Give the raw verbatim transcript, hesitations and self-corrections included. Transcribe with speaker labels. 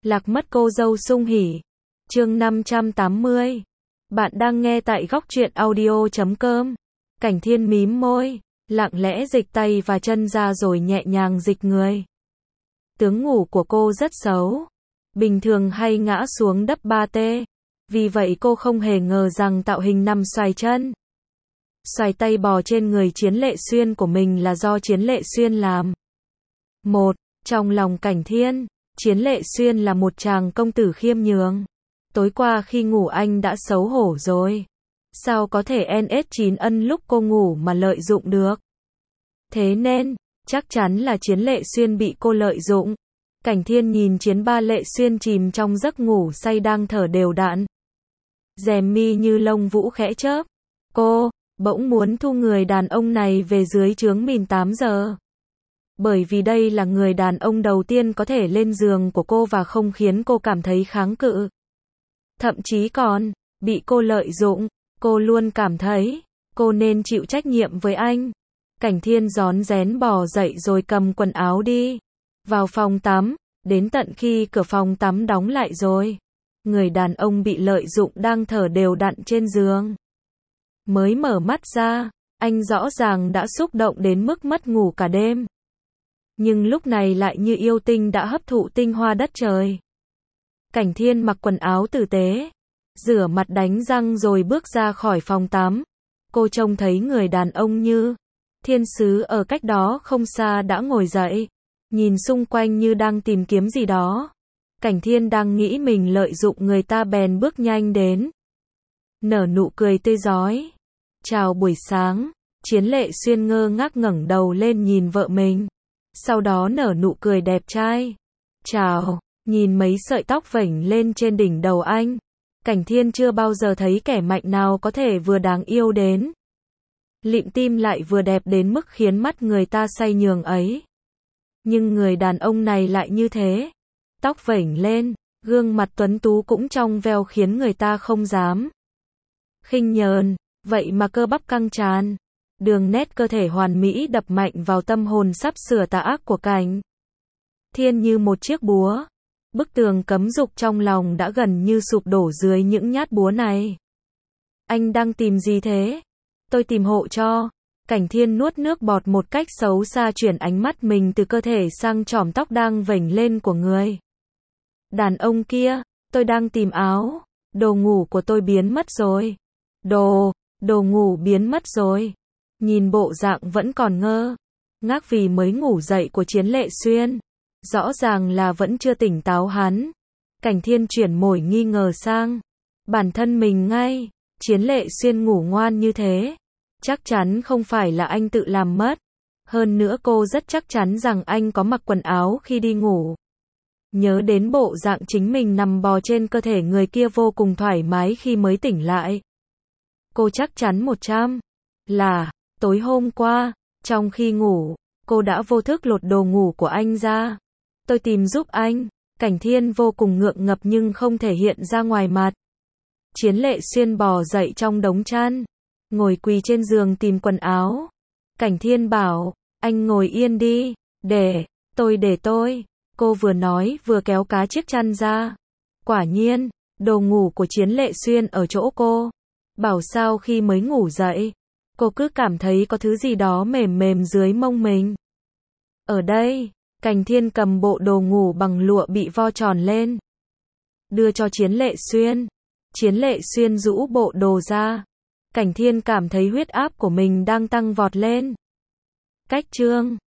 Speaker 1: Lạc mất cô dâu sung hỉ. Chương năm trăm tám mươi. Bạn đang nghe tại góc truyện audio chấm com. Cảnh Thiên mím môi, lặng lẽ dịch tay và chân ra rồi nhẹ nhàng dịch người. Tướng ngủ của cô rất xấu. Bình thường hay ngã xuống đắp ba tê. Vì vậy cô không hề ngờ rằng tạo hình nằm xoài chân, xoài tay bò trên người Chiến Lệ Xuyên của mình là do Chiến Lệ Xuyên làm. Một, trong lòng Cảnh Thiên, Chiến Lệ Xuyên là một chàng công tử khiêm nhường. Tối qua khi ngủ anh đã xấu hổ rồi. Sao có thể en ét chín ân lúc cô ngủ mà lợi dụng được? Thế nên, chắc chắn là Chiến Lệ Xuyên bị cô lợi dụng. Cảnh Thiên nhìn Chiến Ba Lệ Xuyên chìm trong giấc ngủ say đang thở đều đặn. Rèm mi như lông vũ khẽ chớp. Cô bỗng muốn thu người đàn ông này về dưới trướng mình tám giờ. Bởi vì đây là người đàn ông đầu tiên có thể lên giường của cô và không khiến cô cảm thấy kháng cự. Thậm chí còn bị cô lợi dụng. Cô luôn cảm thấy cô nên chịu trách nhiệm với anh. Cảnh Thiên rón rén bò dậy rồi cầm quần áo đi vào phòng tắm, đến tận khi cửa phòng tắm đóng lại rồi, người đàn ông bị lợi dụng đang thở đều đặn trên giường. Mới mở mắt ra, anh rõ ràng đã xúc động đến mức mất ngủ cả đêm. Nhưng lúc này lại như yêu tinh đã hấp thụ tinh hoa đất trời. Cảnh Thiên mặc quần áo tử tế, rửa mặt đánh răng rồi bước ra khỏi phòng tắm. Cô trông thấy người đàn ông như thiên sứ ở cách đó không xa đã ngồi dậy, nhìn xung quanh như đang tìm kiếm gì đó. Cảnh Thiên đang nghĩ mình lợi dụng người ta bèn bước nhanh đến, nở nụ cười tươi rói. Chào buổi sáng. Chiến Lệ Xuyên ngơ ngác ngẩng đầu lên nhìn vợ mình, sau đó nở nụ cười đẹp trai. Chào. Nhìn mấy sợi tóc vểnh lên trên đỉnh đầu anh, Cảnh Thiên chưa bao giờ thấy kẻ mạnh nào có thể vừa đáng yêu đến lịm tim lại vừa đẹp đến mức khiến mắt người ta say nhường ấy. Nhưng người đàn ông này lại như thế. Tóc vểnh lên, gương mặt tuấn tú cũng trong veo khiến người ta không dám khinh nhờn, vậy mà cơ bắp căng tràn, đường nét cơ thể hoàn mỹ đập mạnh vào tâm hồn sắp sửa tà ác của Cảnh Thiên như một chiếc búa. Bức tường cấm dục trong lòng đã gần như sụp đổ dưới những nhát búa này. Anh đang tìm gì thế? Tôi tìm hộ cho. Cảnh Thiên nuốt nước bọt một cách xấu xa, chuyển ánh mắt mình từ cơ thể sang chòm tóc đang vểnh lên của người đàn ông kia. Tôi đang tìm áo. Đồ ngủ của tôi biến mất rồi. Đồ, đồ ngủ biến mất rồi. Nhìn bộ dạng vẫn còn ngơ ngác vì mới ngủ dậy của Chiến Lệ Xuyên, rõ ràng là vẫn chưa tỉnh táo hắn. Cảnh Thiên chuyển mồi nghi ngờ sang bản thân mình ngay. Chiến Lệ Xuyên ngủ ngoan như thế, chắc chắn không phải là anh tự làm mất. Hơn nữa cô rất chắc chắn rằng anh có mặc quần áo khi đi ngủ. Nhớ đến bộ dạng chính mình nằm bò trên cơ thể người kia vô cùng thoải mái khi mới tỉnh lại, cô chắc chắn một trăm là tối hôm qua, trong khi ngủ, cô đã vô thức lột đồ ngủ của anh ra. Tôi tìm giúp anh. Cảnh Thiên vô cùng ngượng ngập nhưng không thể hiện ra ngoài mặt. Chiến Lệ Xuyên bò dậy trong đống chăn, ngồi quỳ trên giường tìm quần áo. Cảnh Thiên bảo, anh ngồi yên đi, để tôi để tôi. Cô vừa nói vừa kéo cá chiếc chăn ra. Quả nhiên, đồ ngủ của Chiến Lệ Xuyên ở chỗ cô. Bảo sao khi mới ngủ dậy, cô cứ cảm thấy có thứ gì đó mềm mềm dưới mông mình. Ở đây, Cảnh Thiên cầm bộ đồ ngủ bằng lụa bị vo tròn lên, đưa cho Chiến Lệ Xuyên. Chiến Lệ Xuyên rũ bộ đồ ra. Cảnh Thiên cảm thấy huyết áp của mình đang tăng vọt lên. Cách chương